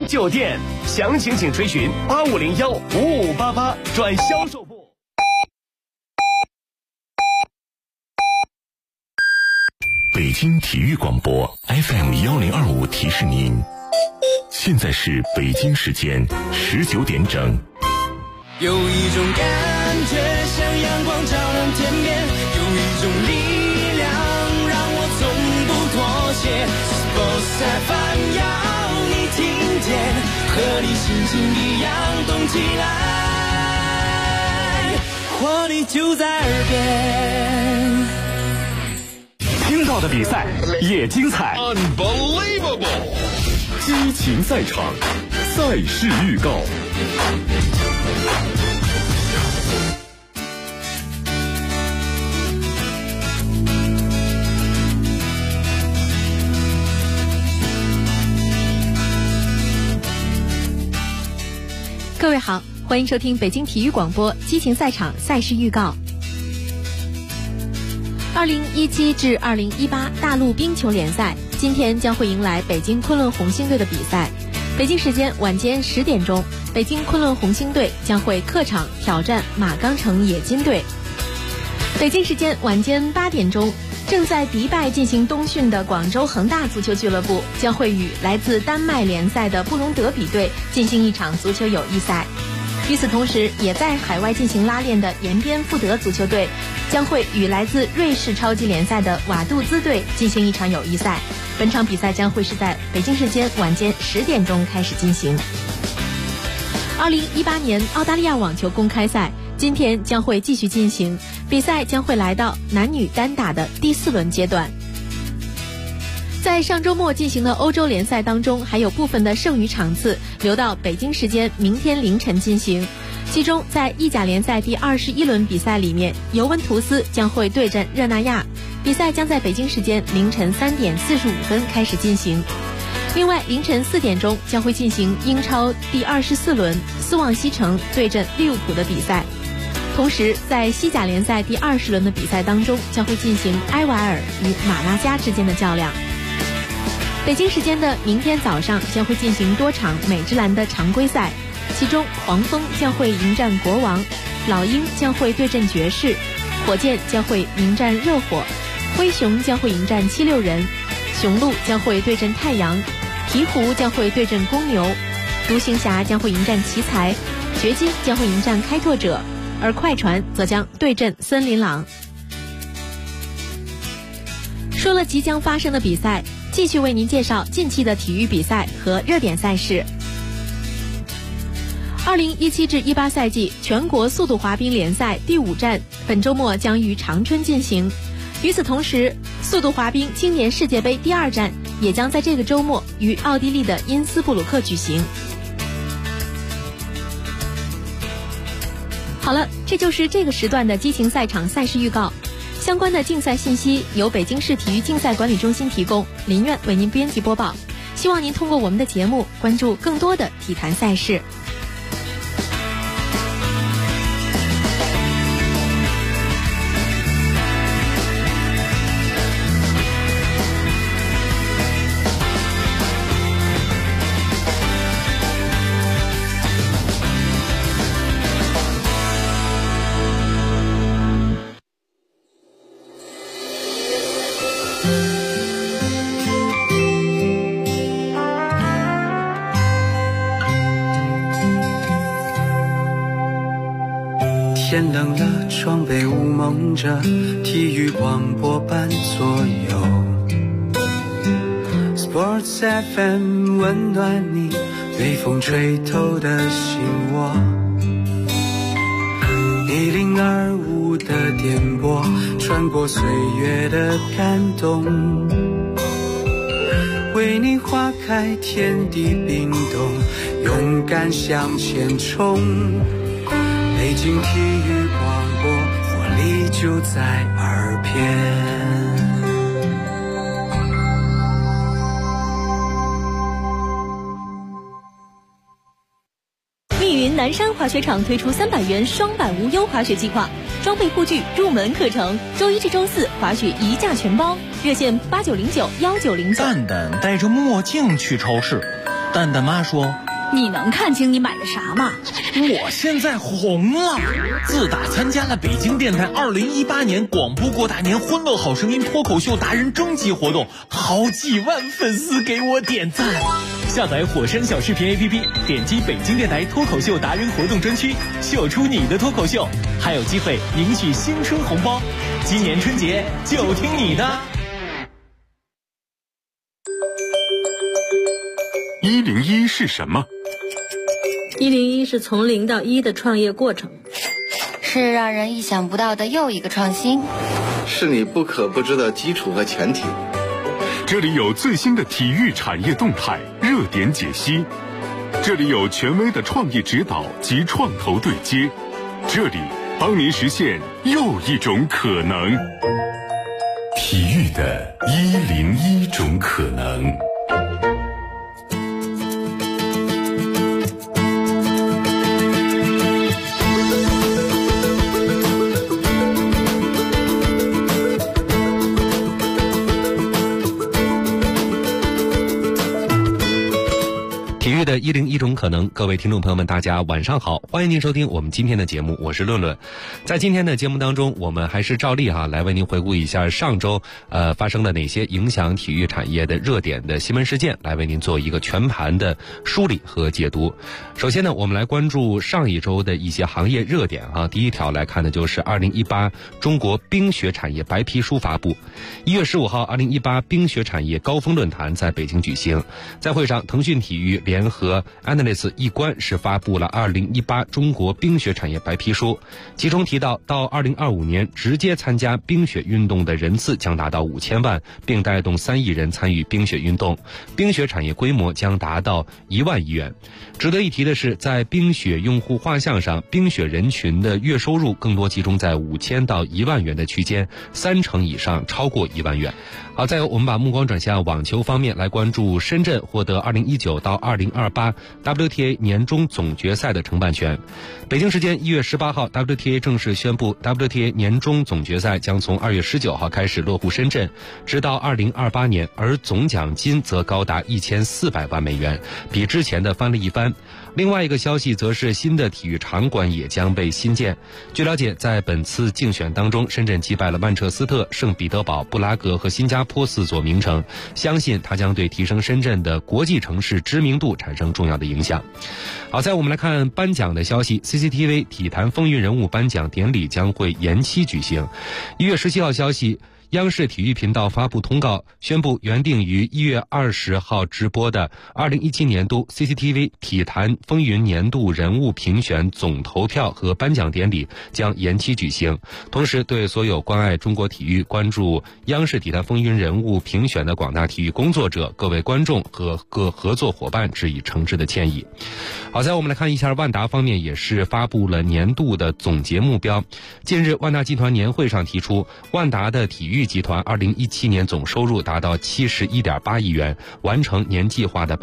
酒店，详情请垂询8501-5588转销售部。 北京体育广播 FM1025提示您，现在是北京时间19点整。 有一种感觉像阳光照亮天边，有一种力量让我从不妥协。Sports FM 要你听见，和你心情一样动起来，活力就在耳边。 听到的比赛也精彩 Unbelievable！ 激情赛场，赛事预告。 各位好，欢迎收听北京体育广播激情赛场赛事预告。2017至2018大陆冰球联赛今天将会迎来北京昆仑红星队的比赛。北京时间晚间10点钟，北京昆仑红星队将会客场挑战马钢城冶金队。北京时间晚间8点钟，正在迪拜进行冬训的广州恒大足球俱乐部将会与来自丹麦联赛的布隆德比队进行一场足球友谊赛。与此同时，也在海外进行拉练的延边富德足球队将会与来自瑞士超级联赛的瓦杜兹队进行一场友谊赛。本场比赛将会是在北京时间晚间10点钟开始进行。2018年澳大利亚网球公开赛今天将会继续进行，比赛将会来到男女单打的第4轮阶段。在上周末进行的欧洲联赛当中，还有部分的剩余场次留到北京时间明天凌晨进行。其中在意甲联赛第21轮比赛里面，尤文图斯将会对阵热那亚，比赛将在北京时间凌晨3点45分开始进行。另外凌晨4点钟将会进行英超第24轮斯旺西城对阵利物浦的比赛。同时在西甲联赛第20轮的比赛当中，将会进行埃瓦尔与马拉加之间的较量。北京时间的明天早上将会进行多场美职篮的常规赛，其中黄蜂将会迎战国王，老鹰将会对阵爵士，火箭将会迎战热火，灰熊将会迎战76人，雄鹿将会对阵太阳，鹈鹕将会对阵公牛，独行侠将会迎战奇才，掘金将会迎战开拓者，而快船则将对阵森林狼。说了即将发生的比赛，继续为您介绍近期的体育比赛和热点赛事。2017至18赛季全国速度滑冰联赛第5站本周末将于长春进行。与此同时，速度滑冰青年世界杯第2站也将在这个周末于奥地利的因斯布鲁克举行。好了，这就是这个时段的激情赛场赛事预告。相关的竞赛信息由北京市体育竞赛管理中心提供，林苑为您编辑播报。希望您通过我们的节目关注更多的体坛赛事。 天冷了，窗被雾蒙着，体育广播伴左右。Sports FM 温暖你被风吹透的心窝。1025的电波穿过岁月的感动，为你划开天地冰冻，勇敢向前冲。北京体育广播，活力就在耳边。 密云南山滑雪场推出300元双板无忧滑雪计划，装备护具、入门课程，周1至周4滑雪1价全包，热线89091909。 蛋蛋戴着墨镜去超市， 蛋蛋妈说， 你能看清你买的啥吗？ 我现在红了，自打参加了北京电台2018年广播过大年欢乐好声音脱口秀达人征集活动，好几万粉丝给我点赞。 下载火山小视频 APP， 点击北京电台脱口秀达人活动专区，秀出你的脱口秀，还有机会赢取新春红包。今年春节就听你的。 101是什么 ？101是从0到1的创业过程， 是让人意想不到的又一个创新， 是你不可不知的基础和前提。 这里有最新的体育产业动态热点解析，这里有权威的创业指导及创投对接，这里帮您实现又一种可能。体育的101种可能。 体育的101种可能，各位听众朋友们，大家晚上好，欢迎您收听我们今天的节目，我是论论。在今天的节目当中，我们还是照例来为您回顾一下上周发生了哪些影响体育产业的热点的新闻事件，来为您做一个全盘的梳理和解读。首先呢，我们来关注上一周的一些行业热点第一条来看的就是2018中国冰雪产业白皮书发布。1月15号，2018冰雪产业高峰论坛在北京举行，在会上，腾讯体育联合 Analyst 一观是发布了2018中国冰雪产业白皮书，其中提到，到2025年直接参加冰雪运动的人次将达到5000万，并带动3亿人参与冰雪运动，冰雪产业规模将达到1万亿元。值得一提的是，在冰雪用户画像上，冰雪人群的月收入更多集中在5000到1万元的区间，30%以上超过1万元。好，再有我们把目光转向网球方面，来关注深圳获得2019到2028 WTA 年终总决赛的承办权。北京时间1月18号 WTA 正式宣布 WTA 年终总决赛将从2月19号开始落户深圳，直到2028年，而总奖金则高达1400万美元，比之前的翻了一番。另外一个消息则是新的体育场馆也将被新建。据了解，在本次竞选当中，深圳击败了曼彻斯特、圣彼得堡、布拉格和新加坡4座名城，相信它将对提升深圳的国际城市知名度产生重要的影响。好，在我们来看颁奖的消息， CCTV 体坛风云人物颁奖典礼将会延期举行。1月17号消息，央视体育频道发布通告，宣布原定于1月20号直播的2017年度 CCTV 体坛风云年度人物评选总投票和颁奖典礼将延期举行。同时，对所有关爱中国体育、关注央视体坛风云人物评选的广大体育工作者、各位观众和各合作伙伴致以诚挚的歉意。好，在我们来看一下万达方面，也是发布了年度的总结目标。近日，万达集团年会上提出，万达的体育集团2017年总收入达到71.8亿元，完成年计划的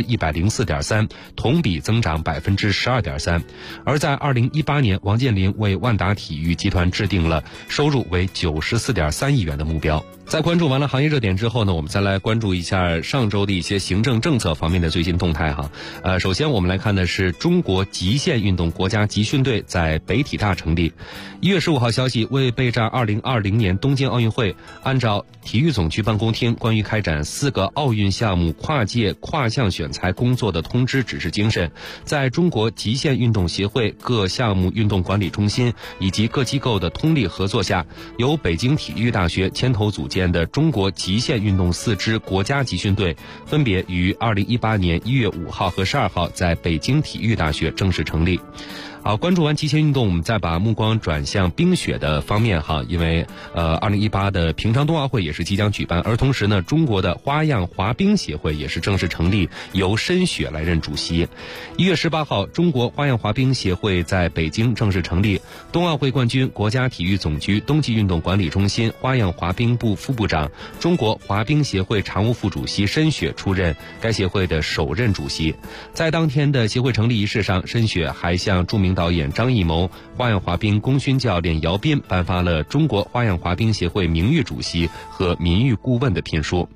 104.3%，同比增长12.3%。而在2018年，王健林为万达体育集团制定了收入为94.3亿元的目标。在关注完了行业热点之后呢，我们再来关注一下上周的一些行政政策方面的最新动态首先我们来看的是中国极限运动国家集训队在北体大成立。1月15号消息，为备战2020年东京奥运会，按照体育总局办公厅关于开展4个奥运项目跨界跨项选材工作的通知指示精神，在中国极限运动协会各项目运动管理中心以及各机构的通力合作下，由北京体育大学牵头组建的中国极限运动4支国家集训队，分别于2018年1月5号和12号在北京体育大学正式成立。好，关注完极限运动，我们再把目光转向冰雪的方面因为2018的平昌冬奥会也是即将举办，而同时呢，中国的花样滑冰协会也是正式成立，由申雪来任主席。1月18号，中国花样滑冰协会在北京正式成立，冬奥会冠军、国家体育总局冬季运动管理中心花样滑冰部副部长、中国滑冰协会常务副主席申雪出任该协会的首任主席。在当天的协会成立仪式上，申雪还向著名导演张艺谋、花样滑冰功勋教练姚斌颁发了中国花样滑冰协会名誉主席和名誉顾问的聘书。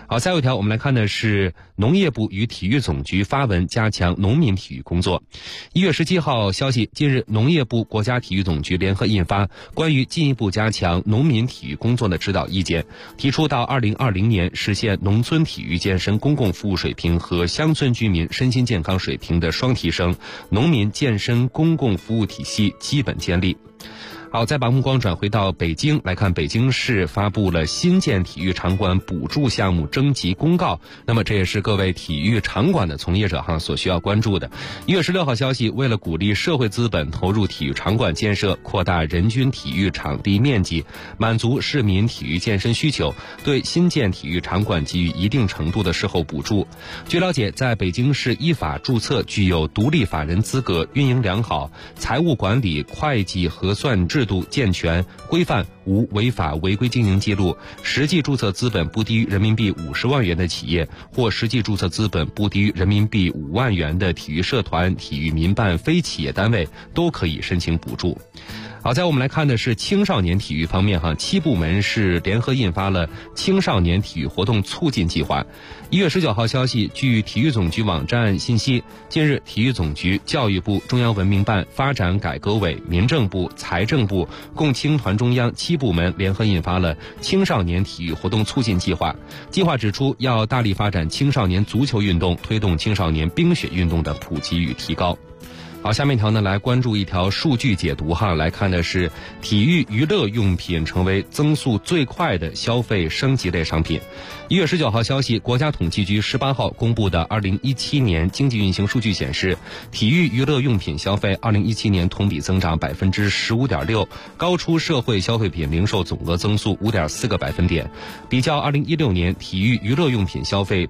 好，再有一条，我们来看的是农业部与体育总局发文加强农民体育工作。1月17号消息，近日农业部、国家体育总局联合印发关于进一步加强农民体育工作的指导意见，提出到2020年实现农村体育健身公共服务水平和乡村居民身心健康水平的双提升，农民健身公共服务体系基本建立。好，再把目光转回到北京来看，北京市发布了新建体育场馆补助项目征集公告。那么这也是各位体育场馆的从业者所需要关注的。1月16号消息，为了鼓励社会资本投入体育场馆建设，扩大人均体育场地面积，满足市民体育健身需求，对新建体育场馆给予一定程度的事后补助。据了解，在北京市依法注册、具有独立法人资格、运营良好、财务管理、会计核算制度健全规范、无违法违规经营记录，实际注册资本不低于人民币50万元的企业，或实际注册资本不低于人民币5万元的体育社团、体育民办非企业单位，都可以申请补助。好，在我们来看的是青少年体育方面7部门是联合印发了青少年体育活动促进计划。1月19号消息，据体育总局网站信息，近日体育总局、教育部、中央文明办、发展改革委、民政部、财政部共青团中央7部门联合印发了青少年体育活动促进计划。计划指出，要大力发展青少年足球运动，推动青少年冰雪运动的普及与提高。好，下面一条呢，来关注一条数据解读来看的是体育娱乐用品成为增速最快的消费升级类商品。1月19号消息，国家统计局18号公布的2017年经济运行数据显示，体育娱乐用品消费2017年同比增长15.6%，高出社会消费品零售总额增速5.4个百分点。比较2016年体育娱乐用品消费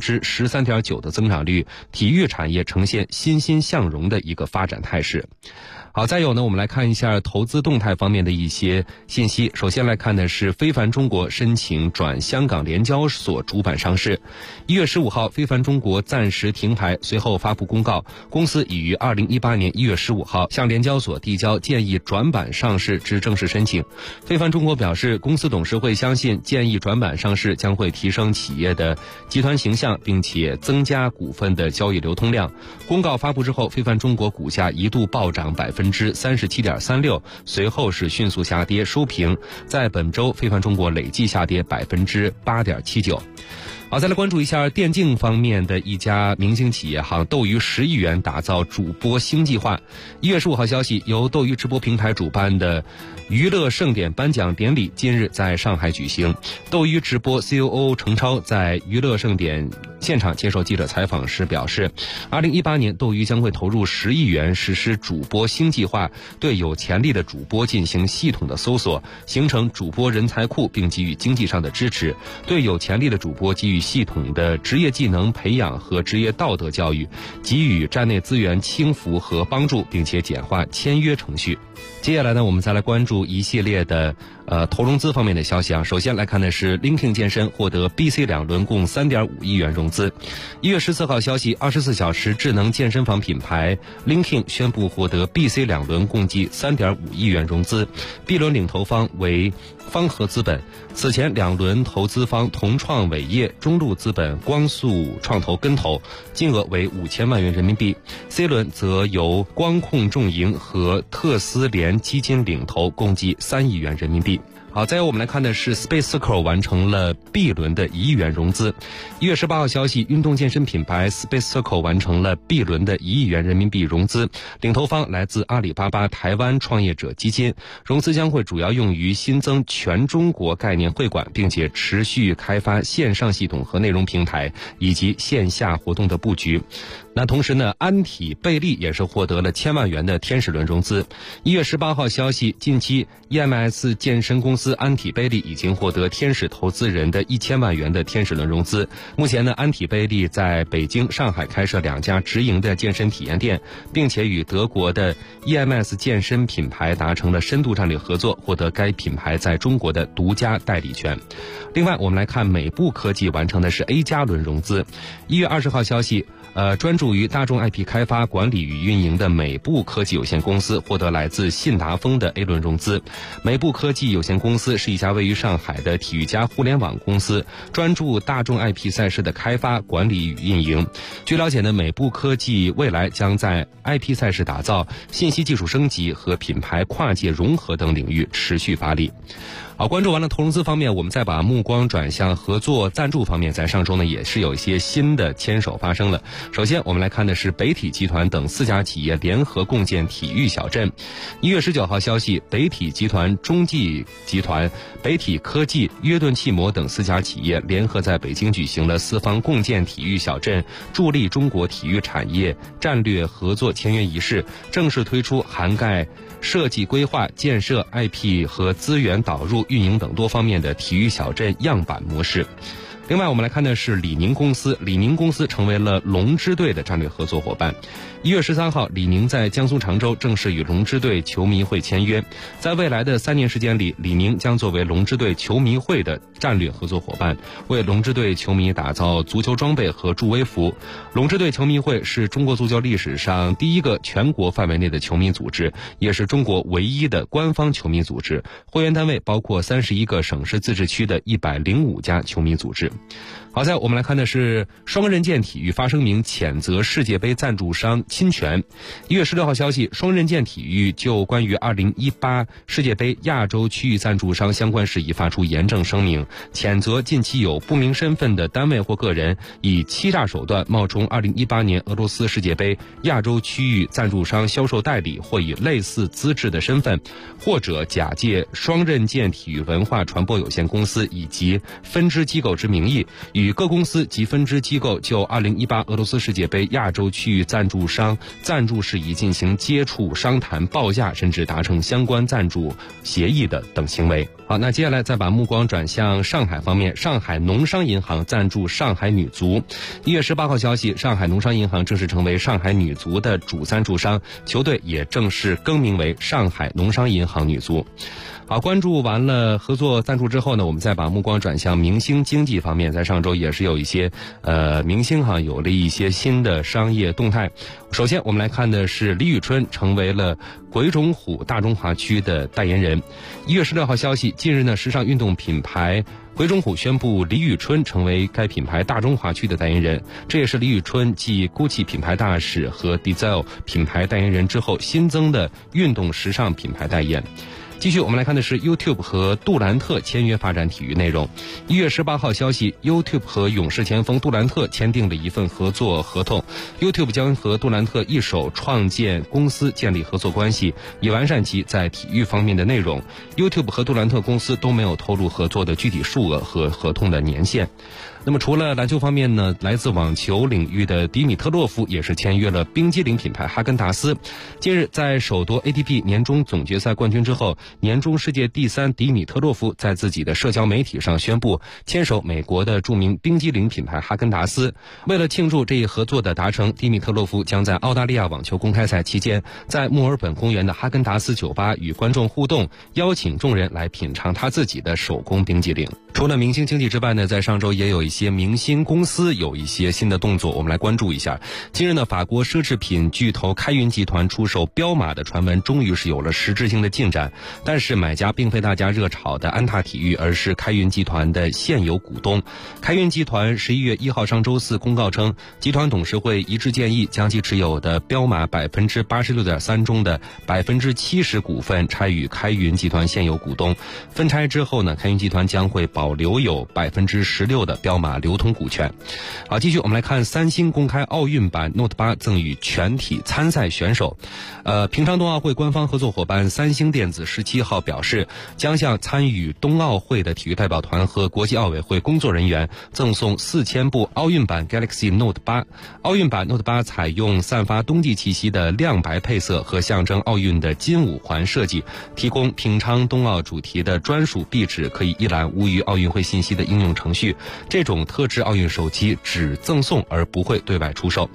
13.9%的增长率，体育产业呈现欣欣向荣的一个发展态势。好，再有呢，我们来看一下投资动态方面的一些信息。首先来看的是非凡中国申请转香港联交所主板上市。1月15号，非凡中国暂时停牌，随后发布公告，公司已于2018年1月15号向联交所递交建议转板上市之正式申请。非凡中国表示，公司董事会相信建议转板上市将会提升企业的集团形象，并且增加股份的交易流通量。公告发布之后，非凡中国股价一度暴涨37.36%，随后是迅速下跌收平，在本周非凡中国累计下跌8.79%。好，再来关注一下电竞方面的一家明星企业斗鱼10亿元打造主播星计划。1月15号消息，由斗鱼直播平台主办的娱乐盛典颁奖典礼今日在上海举行。斗鱼直播 COO 程超在娱乐盛典现场接受记者采访时表示，2018年斗鱼将会投入10亿元实施主播星计划，对有潜力的主播进行系统的搜索，形成主播人才库，并给予经济上的支持，对有潜力的主播给予系统的职业技能培养和职业道德教育，给予站内资源倾覆和帮助，并且简化签约程序。接下来呢，我们再来关注一系列的投融资方面的消息首先来看的是 Linking 健身获得 BC 2轮共 3.5 亿元融资。1月14号消息，24小时智能健身房品牌 Linking 宣布获得 BC 2轮共计 3.5 亿元融资， B 轮领投方为方和资本，此前2轮投资方同创伟业、中路资本、光速创投跟投，金额为5000万元人民币。 C 轮则由光控众盈和特斯联基金领投，共计3亿元人民币。好，再有我们来看的是 Space Circle 完成了 B 轮的1亿元融资。1月18号消息，运动健身品牌 Space Circle 完成了 B 轮的1亿元人民币融资，领投方来自阿里巴巴台湾创业者基金，融资将会主要用于新增全中国概念会馆，并且持续开发线上系统和内容平台以及线下活动的布局。那同时呢，安体贝利也是获得了1000万元的天使轮融资。1月18号消息，近期 EMS 健身公司安体贝利已经获得天使投资人的1000万元的天使轮融资。目前呢，安体贝利在北京、上海开设2家直营的健身体验店，并且与德国的 EMS 健身品牌达成了深度战略合作，获得该品牌在中国的独家代理权。另外，我们来看美步科技完成的是 A 加轮融资。1月20号消息专注于大众 IP 开发、管理与运营的美步科技有限公司获得来自信达丰的 A 轮融资。美步科技有限公司是一家位于上海的体育加互联网公司，专注大众 IP 赛事的开发、管理与运营。据了解呢，美步科技未来将在 IP 赛事打造、信息技术升级和品牌跨界融合等领域持续发力。好，关注完了投融资方面，我们再把目光转向合作赞助方面。在上周呢，也是有一些新的牵手发生了。首先，我们来看的是北体集团等4家企业联合共建体育小镇。1月19号消息，北体集团、中纪集团、北体科技、约顿汽摩等4家企业联合在北京举行了4方共建体育小镇，助力中国体育产业战略合作签约仪式，正式推出涵盖设计规划、建设、IP 和资源导入、运营等多方面的体育小镇样板模式。另外，我们来看的是李宁公司。李宁公司成为了龙之队的战略合作伙伴。1月13号，李宁在江苏常州正式与龙之队球迷会签约。在未来的3年时间里，李宁将作为龙之队球迷会的战略合作伙伴，为龙之队球迷打造足球装备和助威服。龙之队球迷会是中国足球历史上第一个全国范围内的球迷组织，也是中国唯一的官方球迷组织。会员单位包括31个省市自治区的105家球迷组织。好在我们来看的是双刃剑体育发声明谴责世界杯赞助商侵权。1月16号消息，双刃剑体育就关于2018世界杯亚洲区域赞助商相关事宜发出严正声明，谴责近期有不明身份的单位或个人以欺诈手段冒充2018年俄罗斯世界杯亚洲区域赞助商销售代理，或以类似资质的身份，或者假借双刃剑体育文化传播有限公司以及分支机构之名义，与各公司及分支机构就2018俄罗斯世界杯亚洲区域赞助商赞助事宜进行接触、商谈、报价，甚至达成相关赞助协议的等行为。好，那接下来再把目光转向上海方面。上海农商银行赞助上海女足。1月18号消息，上海农商银行正式成为上海女足的主赞助商，球队也正式更名为上海农商银行女足。好，关注完了合作赞助之后呢，我们再把目光转向明星经济方面。在上周也是有一些明星有了一些新的商业动态。首先我们来看的是李宇春成为了鬼冢虎大中华区的代言人。1月16号消息，近日呢，时尚运动品牌鬼冢虎宣布李宇春成为该品牌大中华区的代言人，这也是李宇春继 GUCCI 品牌大使和 Diesel 品牌代言人之后新增的运动时尚品牌代言。继续我们来看的是 YouTube 和杜兰特签约发展体育内容。1月18号消息， YouTube 和勇士前锋杜兰特签订了一份合作合同， YouTube 将和杜兰特一手创建公司，建立合作关系，以完善其在体育方面的内容。 YouTube 和杜兰特公司都没有透露合作的具体数额和合同的年限。那么除了篮球方面呢，来自网球领域的迪米特洛夫也是签约了冰激凌品牌哈根达斯。近日在首夺 ATP 年终总决赛冠军之后，年终世界第3迪米特洛夫在自己的社交媒体上宣布牵手美国的著名冰激凌品牌哈根达斯。为了庆祝这一合作的达成，迪米特洛夫将在澳大利亚网球公开赛期间在墨尔本公园的哈根达斯酒吧与观众互动，邀请众人来品尝他自己的手工冰激凌。除了明星经济之外呢，在上周也有一些明星公司有一些新的动作，我们来关注一下。近日呢，法国奢侈品巨头开云集团出售彪马的传闻终于是有了实质性的进展，但是买家并非大家热炒的安踏体育，而是开云集团的现有股东。开云集团11月1号上周四公告称，集团董事会一致建议将其持有的彪马 86.3% 中的 70% 股份拆与开云集团现有股东。分拆之后呢，开云集团将会保留有 16% 的彪马流通股权。好，继续我们来看三星公开奥运版 Note 8赠予全体参赛选手。平昌冬奥会官方合作伙伴三星电子17号表示，将向参与冬奥会的体育代表团和国际奥委会工作人员赠送4000部奥运版 Galaxy Note 8。奥运版 Note 8采用散发冬季气息的亮白配色和象征奥运的金五环设计，提供平昌冬奥主题的专属壁纸，可以一览无余奥运会信息的应用程序。这种特制奥运手机只赠送而不会对外出售。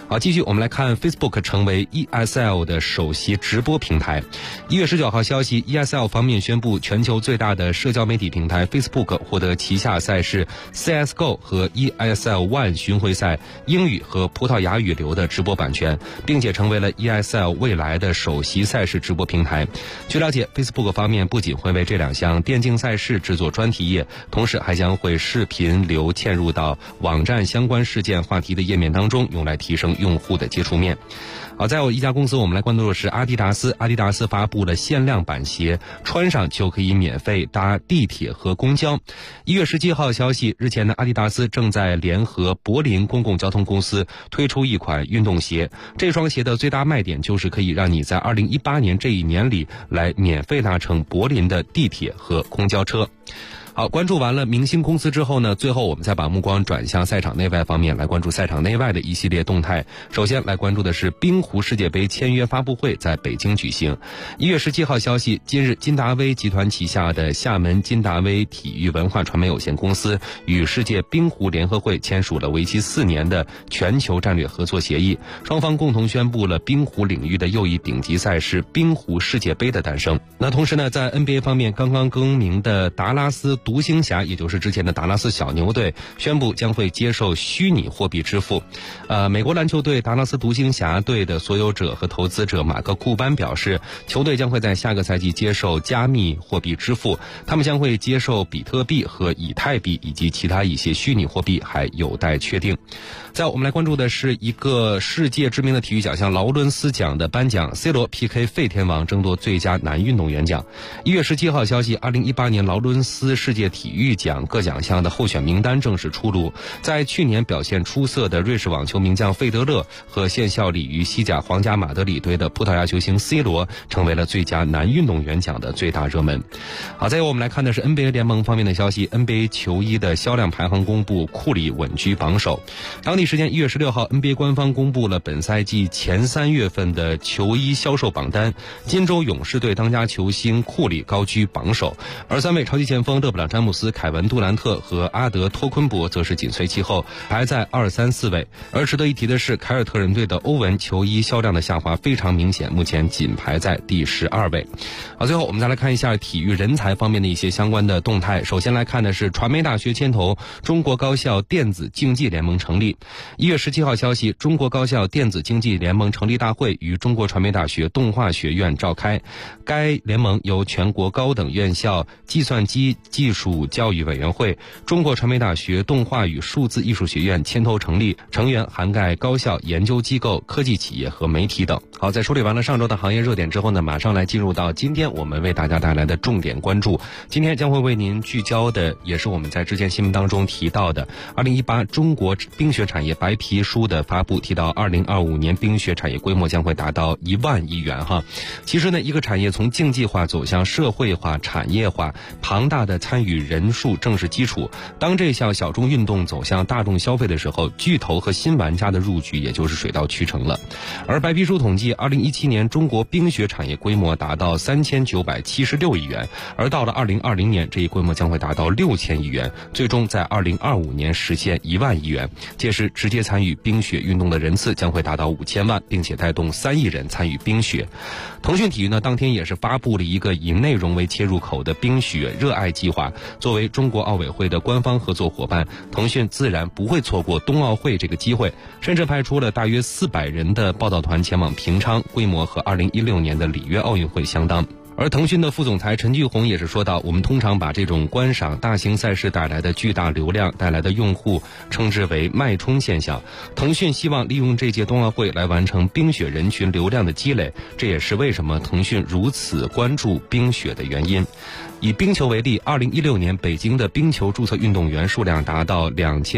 好，继续我们来看 Facebook 成为 ESL 的首席直播平台。1月19号消息 ，ESL 方面宣布，全球最大的社交媒体平台 Facebook 获得旗下赛事 CSGO 和 ESL One 巡回赛英语和葡萄牙语流的直播版权，并且成为了 ESL 未来的首席赛事直播平台。据了解 ，Facebook 方面不仅会为这2项电竞赛事制作专题页，同时还将会视频流嵌入到网站相关事件话题的页面当中，用来提升用户的接触面。好，再有一家公司我们来关注的是阿迪达斯。阿迪达斯发布了限量版鞋，穿上就可以免费搭地铁和公交。1月17号消息，日前呢，阿迪达斯正在联合柏林公共交通公司推出一款运动鞋。这双鞋的最大卖点就是可以让你在2018年这一年里来免费搭乘柏林的地铁和公交车。好，关注完了明星公司之后呢，最后我们再把目光转向赛场内外方面，来关注赛场内外的一系列动态。首先来关注的是冰壶世界杯签约发布会在北京举行。1月17号消息，今日金达威集团旗下的厦门金达威体育文化传媒有限公司与世界冰壶联合会签署了为期4年的全球战略合作协议，双方共同宣布了冰壶领域的又一顶级赛事冰壶世界杯的诞生。那同时呢，在 NBA 方面，刚刚更名的达拉斯独行侠，也就是之前的达拉斯小牛队，宣布将会接受虚拟货币支付。美国篮球队达拉斯独行侠队的所有者和投资者马克库班表示，球队将会在下个赛季接受加密货币支付，他们将会接受比特币和以太币以及其他一些虚拟货币，还有待确定。再我们来关注的是一个世界知名的体育奖项劳伦斯奖的颁奖 ，C 罗 PK 废天王争夺最佳男运动员奖。1月17号消息，2018年劳伦斯世界体育奖各奖项的候选名单正式出炉。在去年表现出色的瑞士网球名将费德勒和现效力于西甲皇家马德里队的葡萄牙球星 C 罗成为了最佳男运动员奖的最大热门。好，再有我们来看的是 NBA 联盟方面的消息 ，NBA 球衣的销量排行公布，库里稳居榜首。当地时间1月16号 ，NBA 官方公布了本赛季前3月份的球衣销售榜单，金州勇士队当家球星库里高居榜首，而3位超级前锋勒布朗詹姆斯、凯文杜兰特和阿德托昆博则是紧随其后，排在2、3、4位。而值得一提的是，凯尔特人队的欧文球衣销量的下滑非常明显，目前仅排在第12位。好，最后我们再来看一下体育人才方面的一些相关的动态。首先来看的是传媒大学牵头中国高校电子竞技联盟成立。1月17号消息，中国高校电子竞技联盟成立大会于中国传媒大学动画学院召开。该联盟由全国高等院校计算机技术教育委员会、中国传媒大学动画与数字艺术学院牵头成立，成员涵盖高校、研究机构、科技企业和媒体等。好，在梳理完了上周的行业热点之后呢，马上来进入到今天我们为大家带来的重点关注。今天将会为您聚焦的，也是我们在之前新闻当中提到的2018中国冰雪产业白皮书的发布，提到2025年冰雪产业规模将会达到1万亿元哈。其实呢，一个产业从竞技化走向社会化、产业化，庞大的参与人数正是基础。当这项小众运动走向大众消费的时候，巨头和新玩家的入局也就是水到渠成了。而白皮书统计，2017年中国冰雪产业规模达到3976亿元，而到了2020年，这一规模将会达到6000亿元，最终在2025年实现1万亿元。届时，直接参与冰雪运动的人次将会达到5000万，并且带动3亿人参与冰雪。腾讯体育呢，当天也是发布了一个以内容为切入口的冰雪热爱计划。作为中国奥委会的官方合作伙伴，腾讯自然不会错过冬奥会这个机会，甚至派出了大约400人的报道团前往平昌，规模和2016年的里约奥运会相当。而腾讯的副总裁陈巨红也是说到，我们通常把这种观赏大型赛事带来的巨大流量带来的用户称之为脉冲现象。腾讯希望利用这届冬奥会来完成冰雪人群流量的积累，这也是为什么腾讯如此关注冰雪的原因。以冰球为例，2016年北京的冰球注册运动员数量达到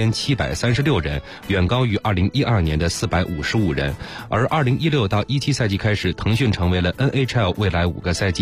2736人，远高于2012年的455人。而2016到17赛季开始，腾讯成为了 NHL 未来5个赛季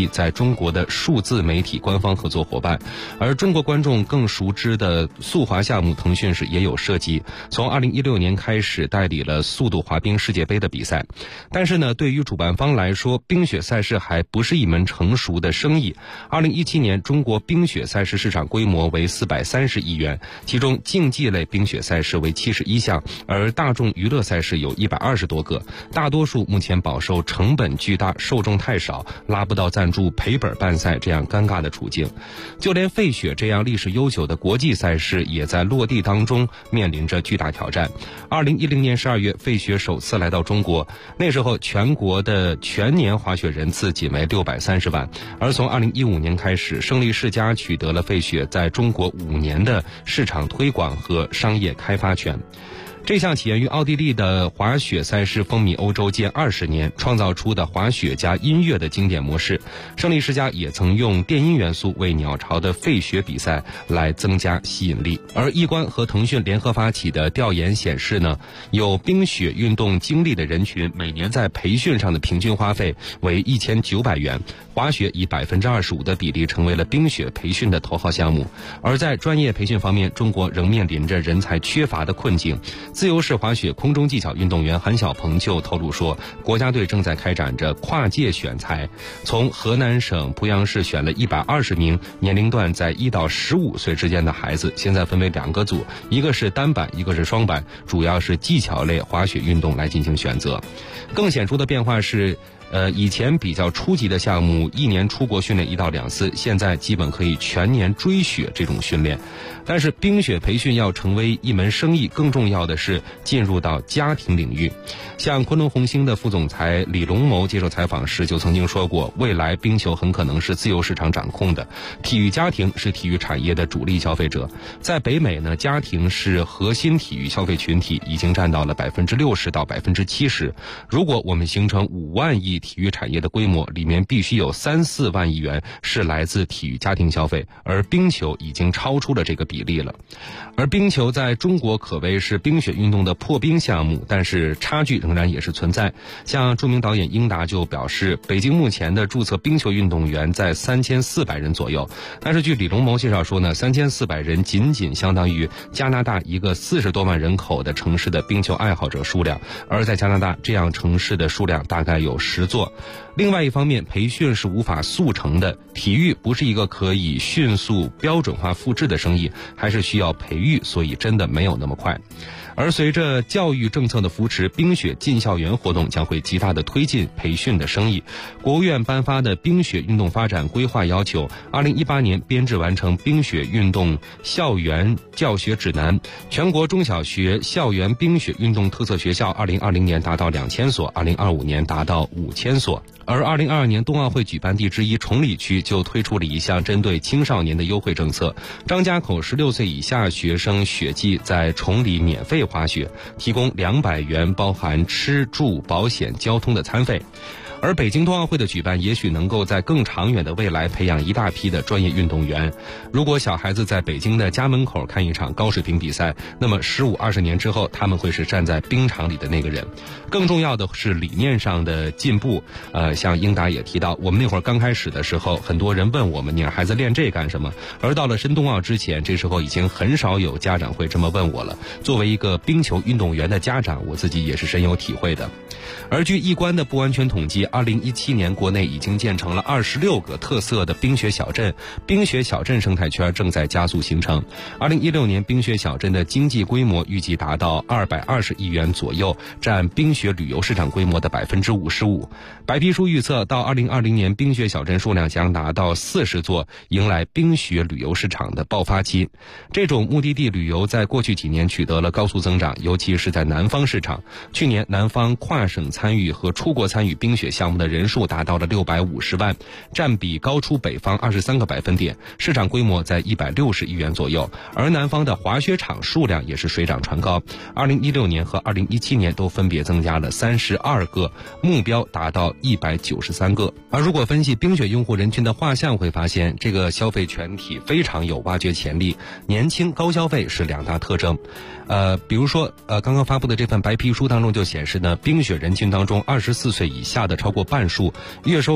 际在中国的数字媒体官方合作伙伴。而中国观众更熟知的速滑项目，腾讯是也有涉及，从2016年开始代理了速度滑冰世界杯的比赛。但是呢，对于主办方来说，冰雪赛事还不是一门成熟的生意。2017年中国冰雪赛事市场规模为430亿元，其中竞技类冰雪赛事为71项，而大众娱乐赛事有120多个，大多数目前饱受成本巨大、受众太少、拉不到赞助、赔本办赛这样尴尬的处境。就连费雪这样历史悠久的国际赛事也在落地当中面临着巨大挑战。2010年12月，费雪首次来到中国，那时候全国的全年滑雪人次仅为630万，而从2015年开始，胜利世家取得了费雪在中国5年的市场推广和商业开发权。这项起源于奥地利的滑雪赛事风靡欧洲近20年，创造出的滑雪加音乐的经典模式。胜利世家也曾用电音元素为鸟巢的费雪比赛来增加吸引力。而易观和腾讯联合发起的调研显示呢，有冰雪运动经历的人群每年在培训上的平均花费为1900元，滑雪以25%的比例成为了冰雪培训的头号项目。而在专业培训方面，中国仍面临着人才缺乏的困境。自由式滑雪空中技巧运动员韩晓鹏就透露说，国家队正在开展着跨界选材，从河南省濮阳市选了120名年龄段在1到15岁之间的孩子，现在分为2个组，一个是单板，一个是双板，主要是技巧类滑雪运动来进行选择。更显著的变化是，以前比较初级的项目1年出国训练1到2次，现在基本可以全年追雪这种训练。但是冰雪培训要成为一门生意，更重要的是进入到家庭领域。像昆仑红星的副总裁李龙谋接受采访时就曾经说过，未来冰球很可能是自由市场掌控的，体育家庭是体育产业的主力消费者。在北美呢，家庭是核心体育消费群体，已经占到了60%到70%。如果我们形成5万亿体育产业的规模，里面必须有3-4万亿元是来自体育家庭消费，而冰球已经超出了这个比例了。而冰球在中国可谓是冰雪运动的破冰项目，但是差距仍然也是存在。像著名导演英达就表示，北京目前的注册冰球运动员在3400人左右，但是据李龙谋介绍说呢，3400人仅相当于加拿大一个40多万人口的城市的冰球爱好者数量，而在加拿大这样城市的数量大概有10座。另外一方面，培训是无法速成的，体育不是一个可以迅速标准化复制的生意，还是需要培育，所以真的没有那么快。而随着教育政策的扶持，冰雪进校园活动将会极大的推进培训的生意。国务院颁发的冰雪运动发展规划要求，2018年编制完成冰雪运动校园教学指南，全国中小学校园冰雪运动特色学校2020年达到2000所，2025年达到5000所。而2022年冬奥会举办地之一崇礼区就推出了一项针对青少年的优惠政策，张家口16岁以下学生雪季在崇礼免费滑雪，提供200元包含吃住保险交通的餐费。而北京冬奥会的举办也许能够在更长远的未来培养一大批的专业运动员。如果小孩子在北京的家门口看一场高水平比赛，那么15-20年之后他们会是站在冰场里的那个人。更重要的是理念上的进步。像英达也提到，我们那会儿刚开始的时候，很多人问我们，你让孩子练这干什么？而到了申冬奥之前，这时候已经很少有家长会这么问我了。作为一个冰球运动员的家长，我自己也是深有体会的。而据易观的不完全统计，2017年国内已经建成了26个特色的冰雪小镇，冰雪小镇生态圈正在加速形成。2016年冰雪小镇的经济规模预计达到220亿元左右，占冰雪旅游市场规模的55%。白皮书预测，到2020年冰雪小镇数量将达到40座，迎来冰雪旅游市场的爆发期。这种目的地旅游在过去几年取得了高速增长，尤其是在南方市场。去年南方跨省参与和出国参与冰雪项目的人数达到了650万，占比高出北方23个百分点，市场规模在160亿元左右。而南方的滑雪场数量也是水涨船高，2016年和2017年都分别增加了32个，目标达到193个。而如果分析冰雪用户人群的画像，会发现这个消费群体非常有挖掘潜力，年轻高消费是2大特征。比如说刚刚发布的这份白皮书当中就显示呢，冰雪人群当中24岁以下的超过半数，月收